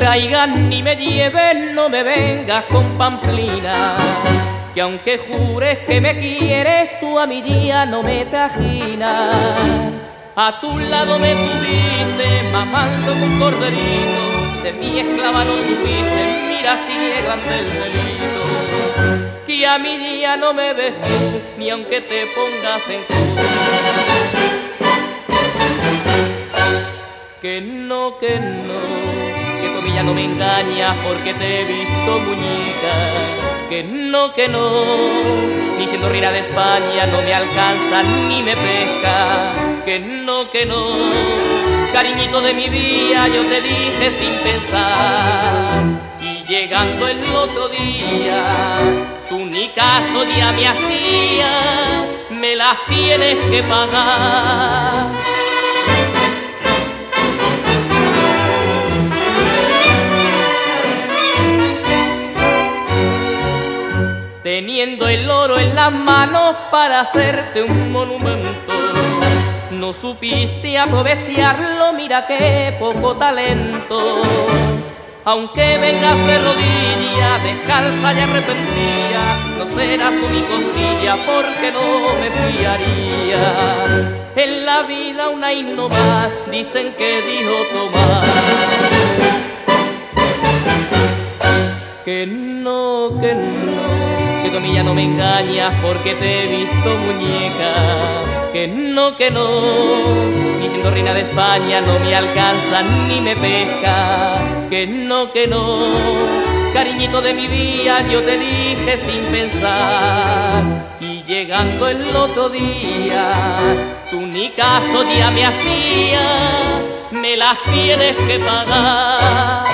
traigas ni me lleves, no me vengas con pamplina, que aunque jures que me quieres, tú a mi día no me trajinas. A tu lado me tuviste, más manso que un corderito, ser mi esclava no supiste, mira si es grande el delito. Que a mi día no me ves tú, ni aunque te pongas en cruz. Que no, que tú ya no me engañas porque te he visto muñeca. Que no, ni siendo reina de España no me alcanza ni me pesca. Que no, cariñito de mi vida yo te dije sin pensar. Y llegando el otro día, tú ni caso ya me hacía, me las tienes que pagar. Teniendo el oro en las manos para hacerte un monumento, no supiste aprovecharlo, mira qué poco talento. Aunque vengas de rodillas, descalza y arrepentida, no serás tú mi costilla porque no me fiaría. En la vida una y no más, dicen que dijo Tomás. Que no, que tú a mí ya no me engañas porque te he visto muñeca. Que no, ni siendo reina de España no me alcanza ni me pesca. Que no, cariñito de mi vida yo te dije sin pensar. Y llegando el otro día, tú ni caso ya me hacía, me las tienes que pagar.